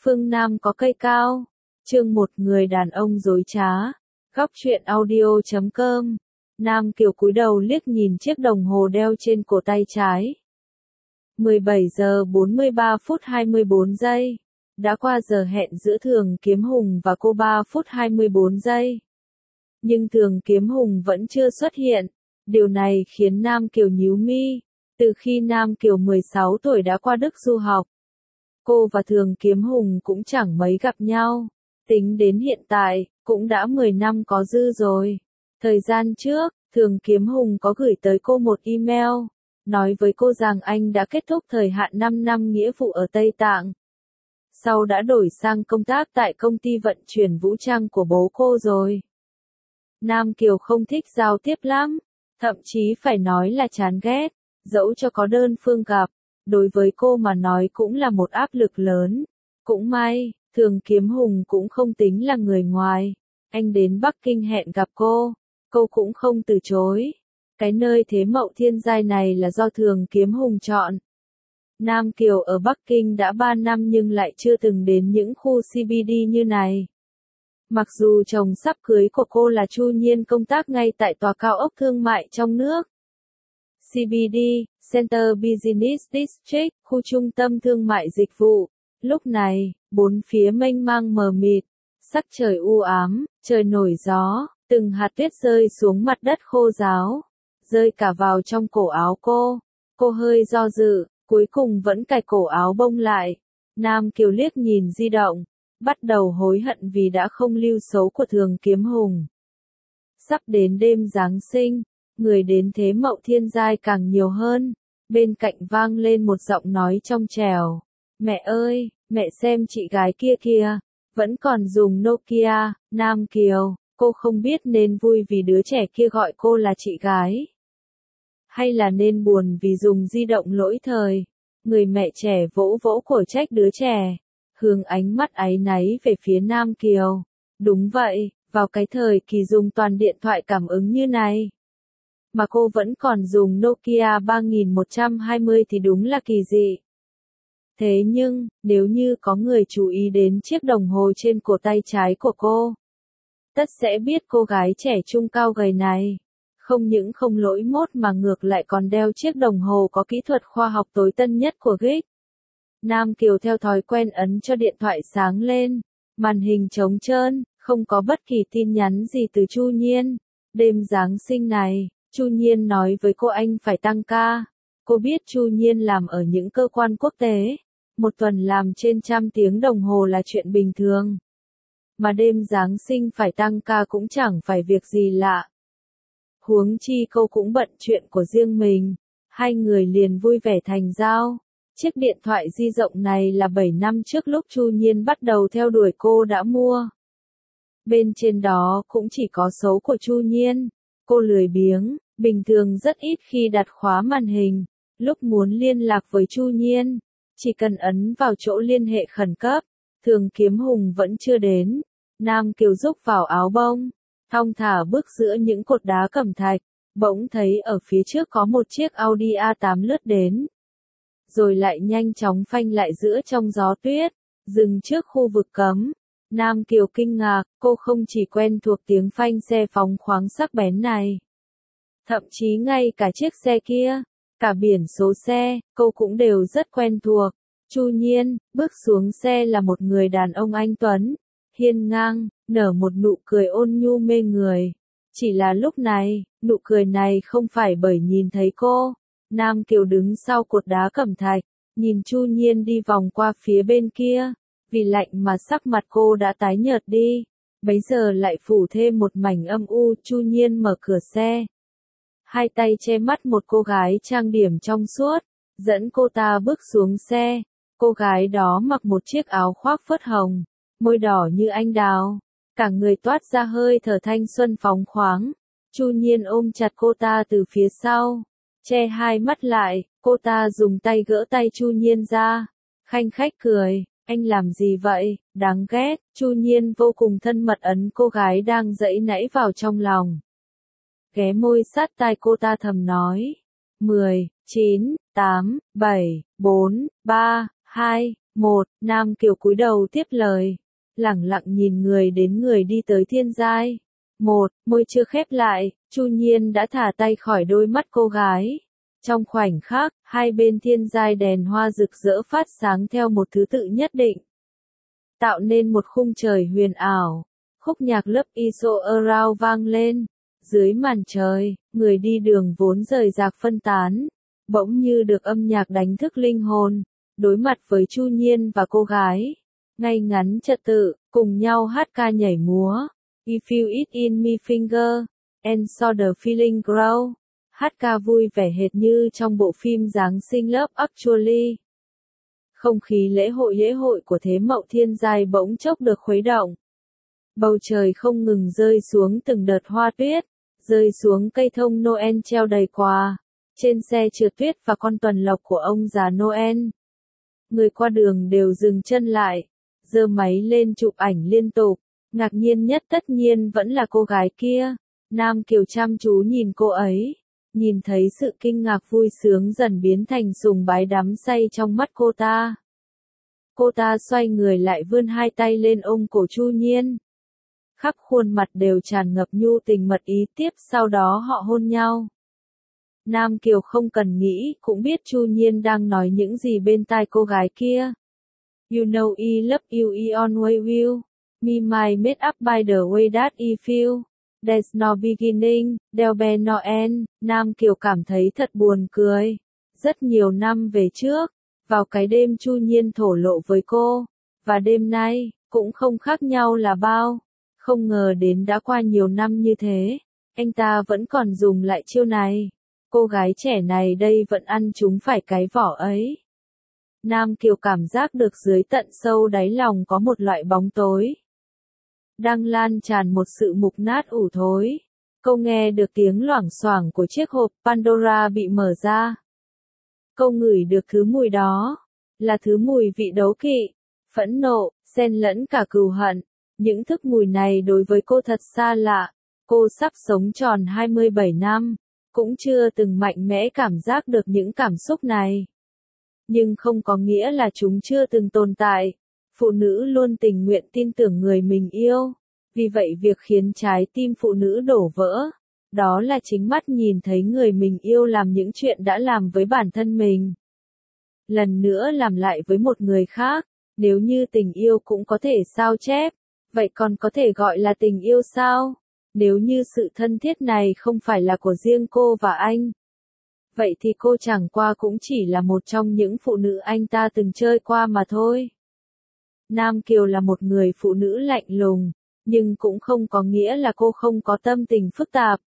Phương Nam có cây cao. Chương 1 người đàn ông dối trá. Góc truyện audio.com. Nam Kiều cúi đầu liếc nhìn chiếc đồng hồ đeo trên cổ tay trái. 17 giờ 43 phút 24 giây. Đã qua giờ hẹn giữa Thường Kiếm Hùng và cô 3 phút 24 giây. Nhưng Thường Kiếm Hùng vẫn chưa xuất hiện. Điều này khiến Nam Kiều nhíu mi. Từ khi Nam Kiều 16 tuổi đã qua Đức du học, cô và Thường Kiếm Hùng cũng chẳng mấy gặp nhau. Tính đến hiện tại, cũng đã 10 năm có dư rồi. Thời gian trước, Thường Kiếm Hùng có gửi tới cô một email, nói với cô rằng anh đã kết thúc thời hạn 5 năm nghĩa vụ ở Tây Tạng. Sau đã đổi sang công tác tại công ty vận chuyển vũ trang của bố cô rồi. Nam Kiều không thích giao tiếp lắm, thậm chí phải nói là chán ghét, dẫu cho có đơn phương gặp, đối với cô mà nói cũng là một áp lực lớn. Cũng may, Thường Kiếm Hùng cũng không tính là người ngoài. Anh đến Bắc Kinh hẹn gặp cô cũng không từ chối. Cái nơi Thế Mậu Thiên Giai này là do Thường Kiếm Hùng chọn. Nam Kiều ở Bắc Kinh đã 3 năm nhưng lại chưa từng đến những khu CBD như này. Mặc dù chồng sắp cưới của cô là Chu Nhiên công tác ngay tại tòa cao ốc thương mại trong nước. CBD, Center Business District, khu trung tâm thương mại dịch vụ. Lúc này, bốn phía mênh mang mờ mịt, sắc trời u ám, trời nổi gió, từng hạt tuyết rơi xuống mặt đất khô ráo, rơi cả vào trong cổ áo cô. Cô hơi do dự, cuối cùng vẫn cài cổ áo bông lại. Nam Kiều liếc nhìn di động, bắt đầu hối hận vì đã không lưu số của Thường Kiếm Hùng. Sắp đến đêm Giáng sinh, người đến Thế Mậu Thiên Giai càng nhiều hơn. Bên cạnh vang lên một giọng nói trong trẻo. Mẹ ơi, mẹ xem chị gái kia kìa, vẫn còn dùng Nokia. Nam Kiều, cô không biết nên vui vì đứa trẻ kia gọi cô là chị gái, hay là nên buồn vì dùng di động lỗi thời. Người mẹ trẻ vỗ vỗ cổ trách đứa trẻ, hướng ánh mắt áy náy về phía Nam Kiều. Đúng vậy, vào cái thời kỳ dùng toàn điện thoại cảm ứng như này, mà cô vẫn còn dùng Nokia 3120 thì đúng là kỳ dị. Thế nhưng, nếu như có người chú ý đến chiếc đồng hồ trên cổ tay trái của cô, tất sẽ biết cô gái trẻ trung cao gầy này không những không lỗi mốt mà ngược lại còn đeo chiếc đồng hồ có kỹ thuật khoa học tối tân nhất của GIG. Nam Kiều theo thói quen ấn cho điện thoại sáng lên, màn hình trống trơn, không có bất kỳ tin nhắn gì từ Chu Nhiên. Đêm Giáng sinh này, Chu Nhiên nói với cô anh phải tăng ca. Cô biết Chu Nhiên làm ở những cơ quan quốc tế, một tuần làm trên 100 tiếng đồng hồ là chuyện bình thường. Mà đêm Giáng sinh phải tăng ca cũng chẳng phải việc gì lạ. Huống chi cô cũng bận chuyện của riêng mình, hai người liền vui vẻ thành giao. Chiếc điện thoại di động này là 7 năm trước lúc Chu Nhiên bắt đầu theo đuổi cô đã mua. Bên trên đó cũng chỉ có số của Chu Nhiên. Cô lười biếng, bình thường rất ít khi đặt khóa màn hình. Lúc muốn liên lạc với Chu Nhiên, chỉ cần ấn vào chỗ liên hệ khẩn cấp. Thường Kiếm Hùng vẫn chưa đến. Nam Kiều rúc vào áo bông, thong thả bước giữa những cột đá cẩm thạch, bỗng thấy ở phía trước có một chiếc Audi A8 lướt đến, rồi lại nhanh chóng phanh lại giữa trong gió tuyết, dừng trước khu vực cấm. Nam Kiều kinh ngạc, cô không chỉ quen thuộc tiếng phanh xe phóng khoáng sắc bén này, thậm chí ngay cả chiếc xe kia, cả biển số xe, cô cũng đều rất quen thuộc. Chu Nhiên, bước xuống xe là một người đàn ông anh tuấn, hiên ngang, nở một nụ cười ôn nhu mê người. Chỉ là lúc này, nụ cười này không phải bởi nhìn thấy cô. Nam Kiều đứng sau cột đá cẩm thạch, nhìn Chu Nhiên đi vòng qua phía bên kia. Vì lạnh mà sắc mặt cô đã tái nhợt đi, bấy giờ lại phủ thêm một mảnh âm u. Chu Nhiên mở cửa xe, hai tay che mắt một cô gái trang điểm trong suốt, dẫn cô ta bước xuống xe. Cô gái đó mặc một chiếc áo khoác phớt hồng, môi đỏ như anh đào, cả người toát ra hơi thở thanh xuân phóng khoáng. Chu Nhiên ôm chặt cô ta từ phía sau, che hai mắt lại. Cô ta dùng tay gỡ tay Chu Nhiên ra, khanh khách cười. Anh làm gì vậy, đáng ghét. Chu Nhiên vô cùng thân mật ấn cô gái đang giãy nãy vào trong lòng, ghé môi sát tai cô ta thầm nói. 10, 9, 8, 7, 4, 3, 2, Một, Nam Kiều cúi đầu tiếp lời, lẳng lặng nhìn người đến người đi tới Thiên Giai. Một, môi chưa khép lại, Chu Nhiên đã thả tay khỏi đôi mắt cô gái. Trong khoảnh khắc, hai bên Thiên Giai đèn hoa rực rỡ phát sáng theo một thứ tự nhất định, tạo nên một khung trời huyền ảo. Khúc nhạc Love Is So Around vang lên. Dưới màn trời, người đi đường vốn rời rạc phân tán, bỗng như được âm nhạc đánh thức linh hồn. Đối mặt với Chu Nhiên và cô gái, ngay ngắn trật tự, cùng nhau hát ca nhảy múa. You feel it in my finger, and so the feeling grow. Hát ca vui vẻ hệt như trong bộ phim Giáng sinh Love Actually. Không khí lễ hội của Thế Mậu Thiên Giai bỗng chốc được khuấy động. Bầu trời không ngừng rơi xuống từng đợt hoa tuyết, rơi xuống cây thông Noel treo đầy quà, trên xe trượt tuyết và con tuần lộc của ông già Noel. Người qua đường đều dừng chân lại, giơ máy lên chụp ảnh liên tục. Ngạc nhiên nhất tất nhiên vẫn là cô gái kia. Nam Kiều chăm chú nhìn cô ấy, nhìn thấy sự kinh ngạc vui sướng dần biến thành sùng bái đắm say trong mắt cô ta. Cô ta xoay người lại vươn hai tay lên ôm cổ Chu Nhiên. Khắp khuôn mặt đều tràn ngập nhu tình mật ý, tiếp sau đó họ hôn nhau. Nam Kiều không cần nghĩ cũng biết Chu Nhiên đang nói những gì bên tai cô gái kia. You know I love you, I always will. Me my made up by the way that I feel. There's no beginning, there'll be no end. Nam Kiều cảm thấy thật buồn cười. Rất nhiều năm về trước, vào cái đêm Chu Nhiên thổ lộ với cô, và đêm nay, cũng không khác nhau là bao. Không ngờ đến đã qua nhiều năm như thế, anh ta vẫn còn dùng lại chiêu này. Cô gái trẻ này đây vẫn ăn trúng phải cái vỏ ấy. Nam Kiều cảm giác được dưới tận sâu đáy lòng có một loại bóng tối đang lan tràn, một sự mục nát ủ thối. Cô nghe được tiếng loảng xoảng của chiếc hộp Pandora bị mở ra. Cô ngửi được thứ mùi đó, là thứ mùi vị đố kỵ, phẫn nộ, xen lẫn cả cừu hận. Những thức mùi này đối với cô thật xa lạ. Cô sắp sống tròn 27 năm, cũng chưa từng mạnh mẽ cảm giác được những cảm xúc này. Nhưng không có nghĩa là chúng chưa từng tồn tại. Phụ nữ luôn tình nguyện tin tưởng người mình yêu. Vì vậy việc khiến trái tim phụ nữ đổ vỡ, đó là chính mắt nhìn thấy người mình yêu làm những chuyện đã làm với bản thân mình. Lần nữa làm lại với một người khác. Nếu như tình yêu cũng có thể sao chép, vậy còn có thể gọi là tình yêu sao? Nếu như sự thân thiết này không phải là của riêng cô và anh, vậy thì cô chẳng qua cũng chỉ là một trong những phụ nữ anh ta từng chơi qua mà thôi. Nam Kiều là một người phụ nữ lạnh lùng, nhưng cũng không có nghĩa là cô không có tâm tình phức tạp.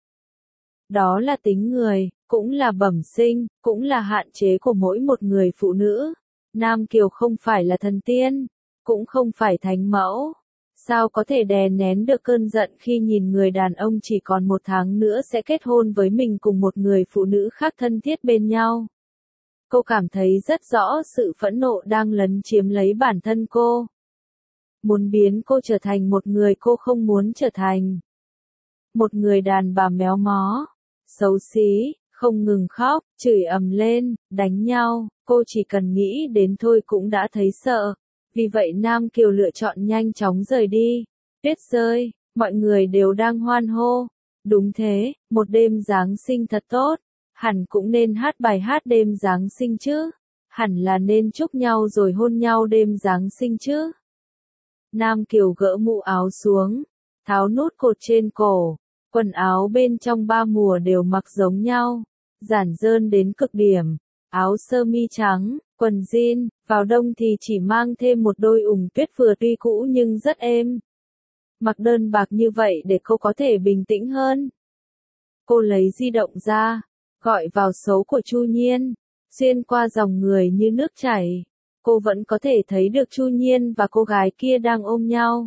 Đó là tính người, cũng là bẩm sinh, cũng là hạn chế của mỗi một người phụ nữ. Nam Kiều không phải là thần tiên, cũng không phải thánh mẫu. Sao có thể đè nén được cơn giận khi nhìn người đàn ông chỉ còn 1 tháng nữa sẽ kết hôn với mình cùng một người phụ nữ khác thân thiết bên nhau? Cô cảm thấy rất rõ sự phẫn nộ đang lấn chiếm lấy bản thân cô. Muốn biến cô trở thành một người cô không muốn trở thành. Một người đàn bà méo mó, xấu xí, không ngừng khóc, chửi ầm lên, đánh nhau. Cô chỉ cần nghĩ đến thôi cũng đã thấy sợ. Vì vậy Nam Kiều lựa chọn nhanh chóng rời đi. Tuyết rơi, mọi người đều đang hoan hô. Đúng thế, một đêm Giáng sinh thật tốt. Hẳn cũng nên hát bài hát đêm Giáng sinh chứ. Hẳn là nên chúc nhau rồi hôn nhau đêm Giáng sinh chứ. Nam Kiều gỡ mũ áo xuống, tháo nút cột trên cổ. Quần áo bên trong 3 mùa đều mặc giống nhau, giản đơn đến cực điểm. Áo sơ mi trắng, quần jean, vào đông thì chỉ mang thêm một đôi ủng tuyết vừa tuy cũ nhưng rất êm. Mặc đơn bạc như vậy để cô có thể bình tĩnh hơn. Cô lấy di động ra, gọi vào số của Chu Nhiên, xuyên qua dòng người như nước chảy. Cô vẫn có thể thấy được Chu Nhiên và cô gái kia đang ôm nhau.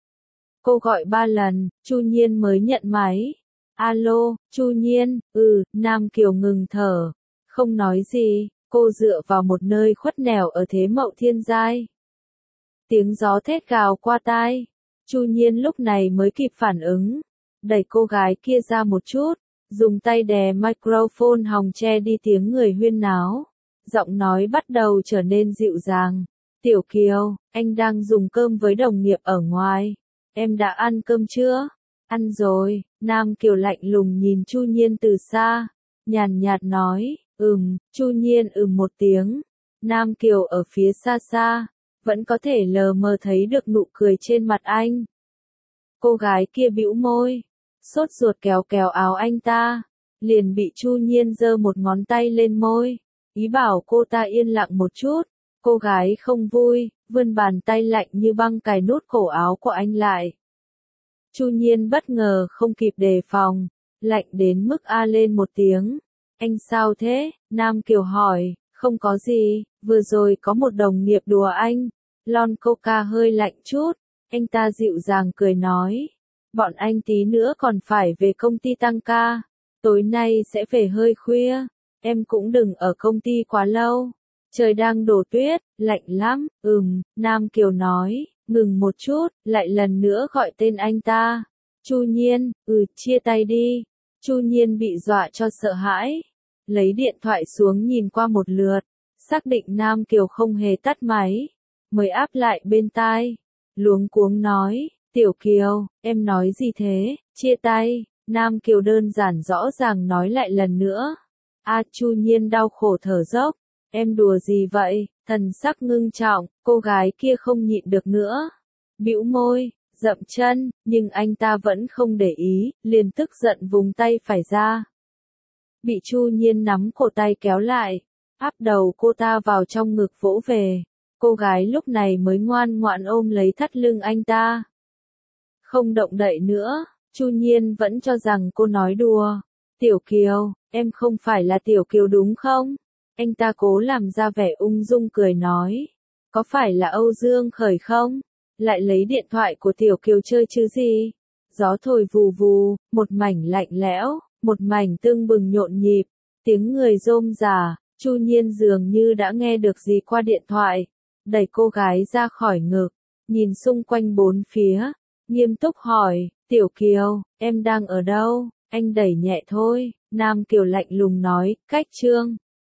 Cô gọi 3 lần, Chu Nhiên mới nhận máy. Alo, Chu Nhiên, Nam Kiều ngừng thở, không nói gì, cô dựa vào một nơi khuất nẻo ở Thế Mậu Thiên Giai. Tiếng gió thét gào qua tai, Chu Nhiên lúc này mới kịp phản ứng, đẩy cô gái kia ra một chút, dùng tay đè microphone hòng che đi tiếng người huyên náo. Giọng nói bắt đầu trở nên dịu dàng. Tiểu Kiều, anh đang dùng cơm với đồng nghiệp ở ngoài. Em đã ăn cơm chưa? Ăn rồi, Nam Kiều lạnh lùng nhìn Chu Nhiên từ xa, nhàn nhạt nói, Chu Nhiên một tiếng. Nam Kiều ở phía xa xa, vẫn có thể lờ mờ thấy được nụ cười trên mặt anh. Cô gái kia bĩu môi, sốt ruột kéo kéo áo anh ta, liền bị Chu Nhiên giơ một ngón tay lên môi, ý bảo cô ta yên lặng một chút. Cô gái không vui, vươn bàn tay lạnh như băng cài nút cổ áo của anh lại. Chu Nhiên bất ngờ không kịp đề phòng, lạnh đến mức a lên một tiếng. Anh sao thế? Nam Kiều hỏi, không có gì, vừa rồi có một đồng nghiệp đùa anh. Lon Coca hơi lạnh chút, anh ta dịu dàng cười nói. Bọn anh tí nữa còn phải về công ty tăng ca, tối nay sẽ về hơi khuya, em cũng đừng ở công ty quá lâu. Trời đang đổ tuyết, lạnh lắm, Nam Kiều nói, ngừng một chút, lại lần nữa gọi tên anh ta. Chu Nhiên, chia tay đi. Chu Nhiên bị dọa cho sợ hãi, lấy điện thoại xuống nhìn qua một lượt, xác định Nam Kiều không hề tắt máy, mới áp lại bên tai, luống cuống nói, Tiểu Kiều, em nói gì thế, chia tay. Nam Kiều đơn giản rõ ràng nói lại lần nữa. Chu Nhiên đau khổ thở dốc. Em đùa gì vậy? Thần sắc ngưng trọng, cô gái kia không nhịn được nữa. Bĩu môi, dậm chân, nhưng anh ta vẫn không để ý, liền tức giận vùng tay phải ra. Bị Chu Nhiên nắm cổ tay kéo lại, áp đầu cô ta vào trong ngực vỗ về. Cô gái lúc này mới ngoan ngoãn ôm lấy thắt lưng anh ta. Không động đậy nữa, Chu Nhiên vẫn cho rằng cô nói đùa. Tiểu Kiều, em không phải là Tiểu Kiều đúng không? Anh ta cố làm ra vẻ ung dung cười nói. Có phải là Âu Dương Khởi không? Lại lấy điện thoại của Tiểu Kiều chơi chứ gì? Gió thổi vù vù, một mảnh lạnh lẽo, một mảnh tưng bừng nhộn nhịp. Tiếng người rôm rả, Chu Nhiên dường như đã nghe được gì qua điện thoại. Đẩy cô gái ra khỏi ngực, nhìn xung quanh bốn phía, nghiêm túc hỏi, Tiểu Kiều, em đang ở đâu? Anh đẩy nhẹ thôi, Nam Kiều lạnh lùng nói, cách Trương.